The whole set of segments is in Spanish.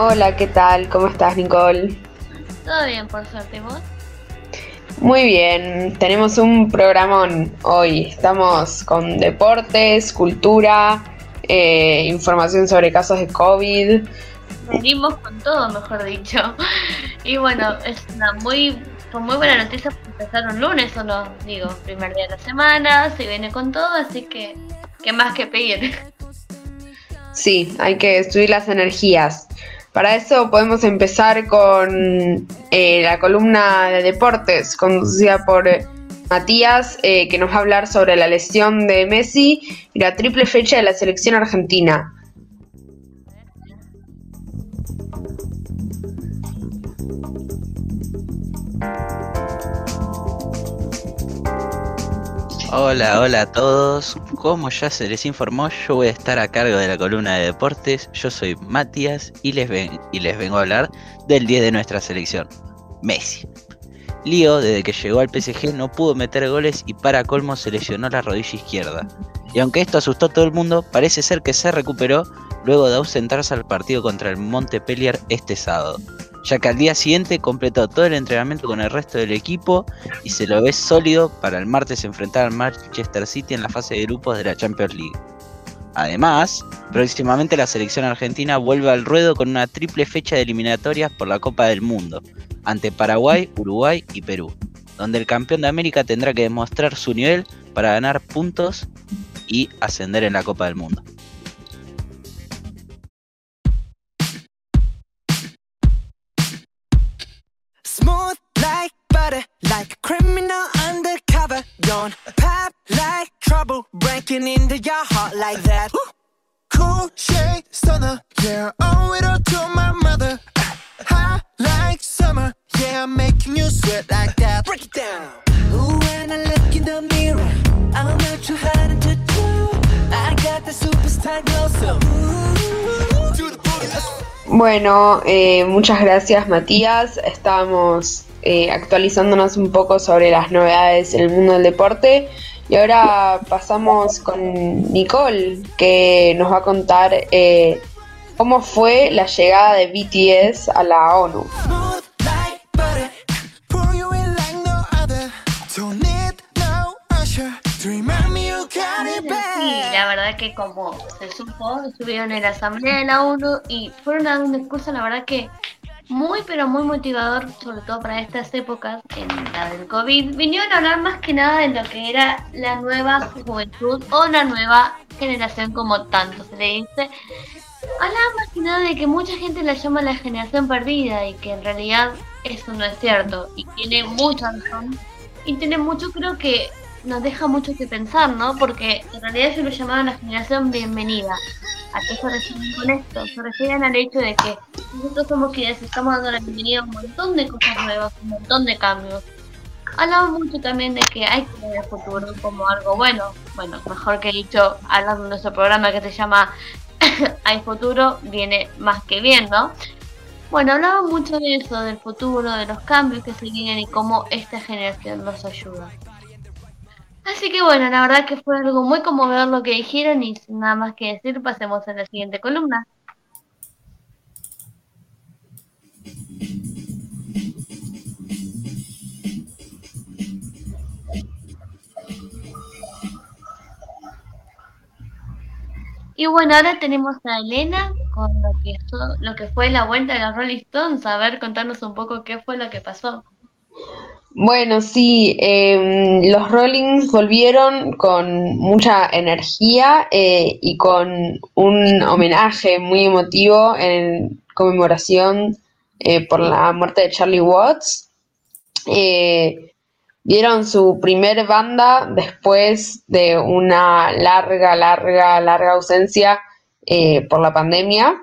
Hola, ¿qué tal? ¿Cómo estás, Nicole? Todo bien, por suerte, ¿vos? Muy bien, tenemos un programón hoy. Estamos con deportes, cultura, información sobre casos de COVID. Venimos con todo, mejor dicho. Y bueno, es una muy buena noticia por empezar un lunes, o no, digo, primer día de la semana, se viene con todo, así que, ¿qué más que pedir? Sí, hay que subir las energías. Para eso podemos empezar con la columna de deportes, conducida por Matías, que nos va a hablar sobre la lesión de Messi y la triple fecha de la selección argentina. Hola, hola a todos. Como ya se les informó, yo voy a estar a cargo de la columna de deportes. Yo soy Matías y les vengo a hablar del 10 de nuestra selección, Messi. Lío, desde que llegó al PSG, no pudo meter goles y para colmo se lesionó la rodilla izquierda. Y aunque esto asustó a todo el mundo, parece ser que se recuperó luego de ausentarse al partido contra el Montpellier este sábado, ya que al día siguiente completó todo el entrenamiento con el resto del equipo y se lo ve sólido para el martes enfrentar al Manchester City en la fase de grupos de la Champions League. Además, próximamente la selección argentina vuelve al ruedo con una triple fecha de eliminatorias por la Copa del Mundo, ante Paraguay, Uruguay y Perú, donde el campeón de América tendrá que demostrar su nivel para ganar puntos y ascender en la Copa del Mundo. Smooth like butter, like a criminal undercover. Don't pop like trouble, breaking into your heart like that. Cool shade stunner, yeah, owe it all to my mother. Hot like summer, yeah, I'm making you sweat like that. Break it down. Ooh, when I look in the mirror, I'm not too hard to do. I got the superstar glow, so ooh, do the boogie. Bueno, muchas gracias, Matías. Estábamos actualizándonos un poco sobre las novedades en el mundo del deporte y ahora pasamos con Nicole, que nos va a contar cómo fue la llegada de BTS a la ONU. Smooth like butter, pour you in like no other. Don't need no usher to remind me you got it Bueno, sí, la bad. verdad que como se supo, estuvieron en la Asamblea de la ONU y fueron a dar un discurso, la verdad que muy, pero muy motivador, sobre todo para estas épocas, en la del COVID. Vinieron a hablar más que nada de lo que era la nueva juventud o la nueva generación, como tanto se le dice. Hablaba más que nada de que mucha gente la llama la generación perdida y que en realidad eso no es cierto. Y tiene mucha razón. Y tiene mucho, creo que nos deja mucho que pensar, ¿no? Porque en realidad ellos lo llamaban la generación bienvenida. ¿A qué se refieren con esto? Se refieren al hecho de que nosotros somos quienes estamos dando la bienvenida a un montón de cosas nuevas, un montón de cambios. Hablamos mucho también de que hay que ver el futuro como algo bueno. Bueno, mejor que dicho, hablando de nuestro programa que se llama Hay futuro, viene más que bien, ¿no? Bueno, hablaba mucho de eso, del futuro, de los cambios que se vienen y cómo esta generación nos ayuda. Así que bueno, la verdad que fue algo muy conmovedor lo que dijeron y sin nada más que decir, pasemos a la siguiente columna. Y bueno, ahora tenemos a Elena con lo que fue la vuelta de los Rolling Stones. A ver, contarnos un poco qué fue lo que pasó. Bueno, sí, los Rollings volvieron con mucha energía y con un homenaje muy emotivo en conmemoración por la muerte de Charlie Watts. Eh, Dieron su primer banda después de una larga ausencia por la pandemia.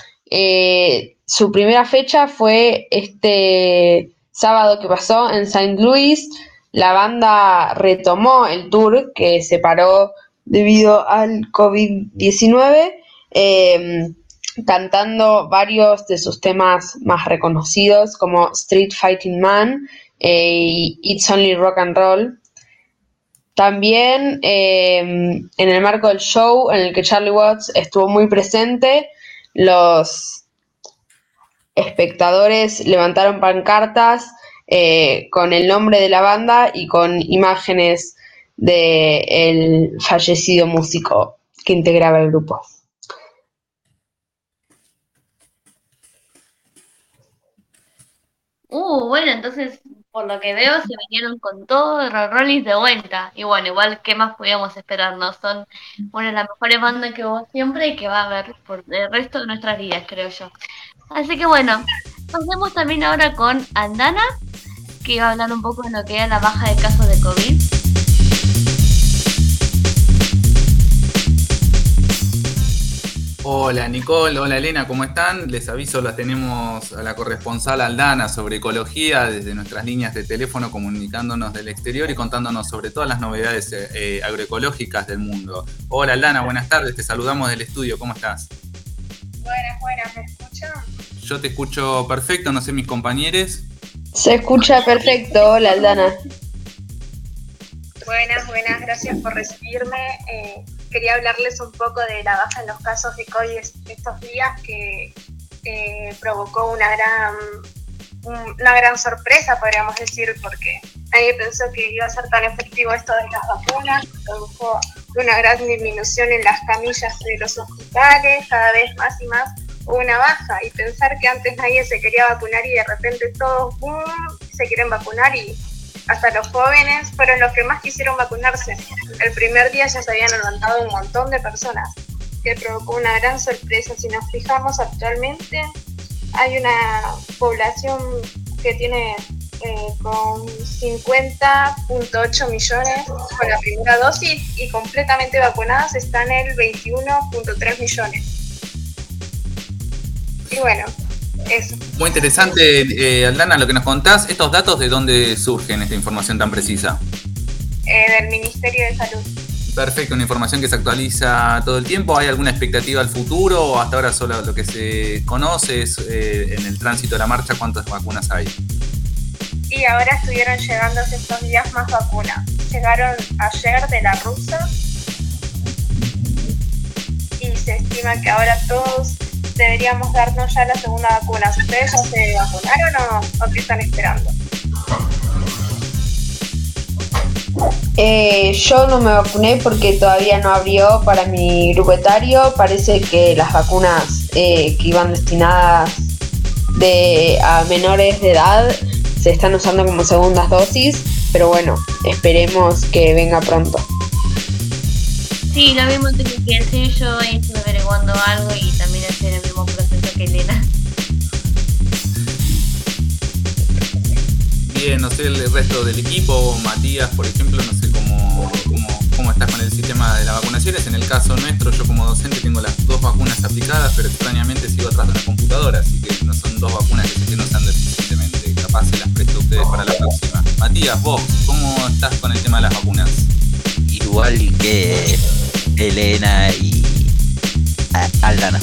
Su primera fecha fue este sábado que pasó en Saint Louis. La banda retomó el tour que se paró debido al COVID-19, cantando varios de sus temas más reconocidos como Street Fighting Man y It's Only Rock and Roll. También en el marco del show en el que Charlie Watts estuvo muy presente, los espectadores levantaron pancartas con el nombre de la banda y con imágenes del fallecido músico que integraba el grupo. Bueno, entonces, por lo que veo, se vinieron con todo de Rollis de vuelta. Y bueno, igual, ¿qué más podíamos esperarnos? Son una de las mejores bandas que hubo siempre y que va a haber por el resto de nuestras vidas, creo yo. Así que bueno, pasemos también ahora con Aldana, que iba a hablar un poco de lo que era la baja de casos de COVID. Hola Nicole, hola Elena, ¿cómo están? Les aviso, la tenemos a la corresponsal Aldana sobre ecología desde nuestras líneas de teléfono, comunicándonos del exterior y contándonos sobre todas las novedades agroecológicas del mundo. Hola Aldana, buenas tardes, te saludamos del estudio, ¿cómo estás? Buenas, ¿me escuchan? Yo te escucho perfecto, no sé mis compañeros. Se escucha perfecto, hola Aldana. Buenas, gracias por recibirme. Quería hablarles un poco de la baja en los casos de COVID estos días que provocó una gran sorpresa, podríamos decir, porque nadie pensó que iba a ser tan efectivo esto de las vacunas. Produjo una gran disminución en las camillas de los hospitales, cada vez más y más hubo una baja, y pensar que antes nadie se quería vacunar y de repente todos se quieren vacunar, y hasta los jóvenes fueron los que más quisieron vacunarse. El primer día ya se habían levantado un montón de personas, que provocó una gran sorpresa. Si nos fijamos actualmente, hay una población que tiene con 50.8 millones con la primera dosis, y completamente vacunadas están el 21.3 millones. Y bueno, eso. Muy interesante, Aldana, lo que nos contás. ¿Estos datos de dónde surgen, esta información tan precisa? Del Ministerio de Salud. Perfecto, una información que se actualiza todo el tiempo. ¿Hay alguna expectativa al futuro o hasta ahora solo lo que se conoce es en el tránsito de la marcha cuántas vacunas hay? Y ahora estuvieron llegando estos días más vacunas. Llegaron ayer de la rusa y se estima que ahora todos deberíamos darnos ya la segunda vacuna. ¿Ustedes ya se vacunaron o qué están esperando? Yo no me vacuné porque todavía no abrió para mi grupo etario. Parece que las vacunas que iban destinadas a menores de edad se están usando como segundas dosis, pero bueno, esperemos que venga pronto. Sí, lo mismo tengo que decir yo, estuve averiguando algo y también hacer el mismo proceso que Elena. Bien, no sé el resto del equipo, Matías, por ejemplo, no sé cómo estás con el sistema de las vacunaciones. En el caso nuestro, yo como docente tengo las 2 vacunas aplicadas, pero extrañamente sigo atrás de una computadora, así que no son 2 vacunas que se estén usando eficientemente. Capaz se las presto a ustedes para la próxima. Matías, vos, ¿cómo estás con el tema de las vacunas? Igual que Elena y Aldana.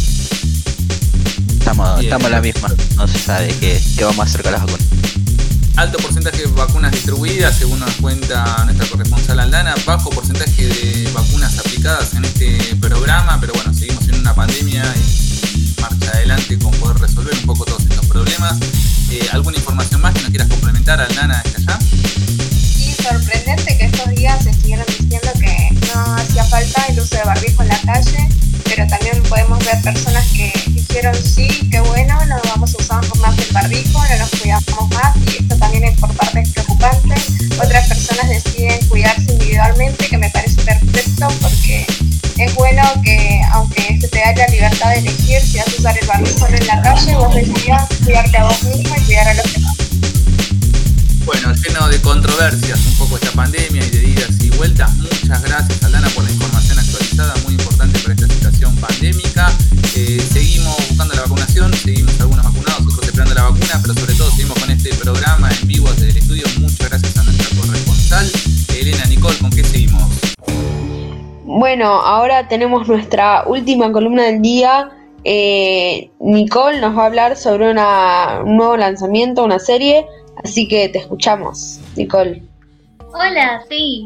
Estamos en la misma, no se sabe qué vamos a hacer con las vacunas. Alto porcentaje de vacunas distribuidas, según nos cuenta nuestra corresponsal Aldana. Bajo porcentaje de vacunas aplicadas en este programa, pero bueno, seguimos en una pandemia y marcha adelante con poder resolver un poco todos estos problemas. ¿Alguna información más que nos quieras complementar, Aldana, desde allá? Sí, sorprendente que estos días estuvieron diciendo que no hacía falta el uso de barbijo en la calle, pero también podemos ver personas que dijeron sí, qué bueno, no vamos a usar más el barbijo, no nos cuidamos más, y esto también es por parte preocupante. Otras personas deciden cuidarse individualmente, que me parece perfecto, porque es bueno que aunque se te da la libertad de elegir si vas a usar el barbijo en la calle, vos decidas cuidarte a vos mismo y cuidar a los demás. Bueno, lleno de controversias un poco esta pandemia y de idas y vueltas. Muchas gracias, Aldana, por la información actualizada, muy importante para esta situación pandémica. Seguimos buscando la vacunación, seguimos algunos vacunados, otros esperando la vacuna, pero sobre todo seguimos con este programa en vivo desde el estudio. Muchas gracias a nuestra corresponsal. Elena, Nicole, ¿con qué seguimos? Bueno, ahora tenemos nuestra última columna del día. Nicole nos va a hablar sobre un nuevo lanzamiento, una serie, así que te escuchamos, Nicole. Hola, sí.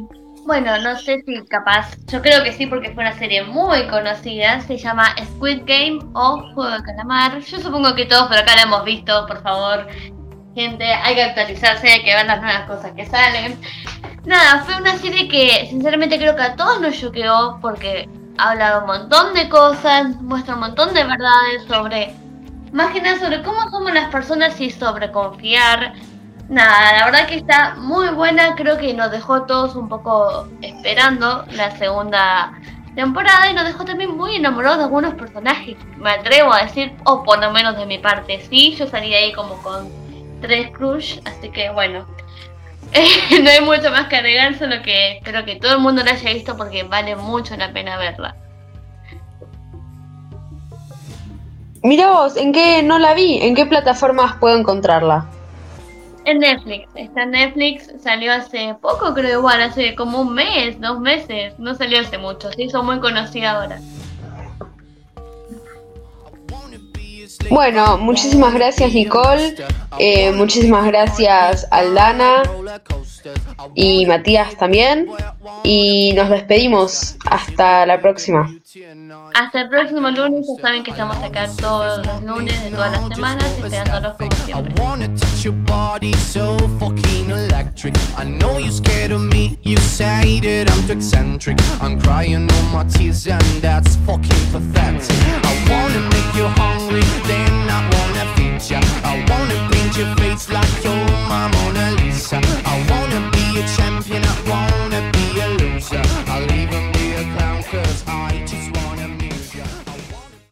Bueno, no sé si capaz, yo creo que sí porque fue una serie muy conocida, se llama Squid Game o Juego de Calamar. Yo supongo que todos por acá la hemos visto, por favor. Gente, hay que actualizarse, hay que ver las nuevas cosas que salen. Nada, fue una serie que sinceramente creo que a todos nos choqueó porque habla de un montón de cosas, muestra un montón de verdades sobre, más que nada sobre cómo somos las personas y sobre confiar. Nada, la verdad que está muy buena, creo que nos dejó todos un poco esperando la segunda temporada y nos dejó también muy enamorados de algunos personajes, me atrevo a decir, o por lo menos de mi parte, sí, yo salí de ahí como con 3 crush, así que bueno, no hay mucho más que agregar, solo que espero que todo el mundo la haya visto porque vale mucho la pena verla. Mira vos, ¿en qué no la vi? ¿En qué plataformas puedo encontrarla? En Netflix, está en Netflix, salió hace poco, creo igual, hace como un mes, 2 meses, no salió hace mucho, se hizo muy conocida ahora. Bueno, muchísimas gracias Nicole, muchísimas gracias Aldana y Matías también, y nos despedimos hasta la próxima. Hasta el próximo lunes, ya saben que estamos acá todos los lunes de todas las semanas, esperándolos como siempre. I wanna touch your body so fucking electric. I know you're scared of me, you say that I'm too eccentric. I'm crying all my tears and that's fucking pathetic.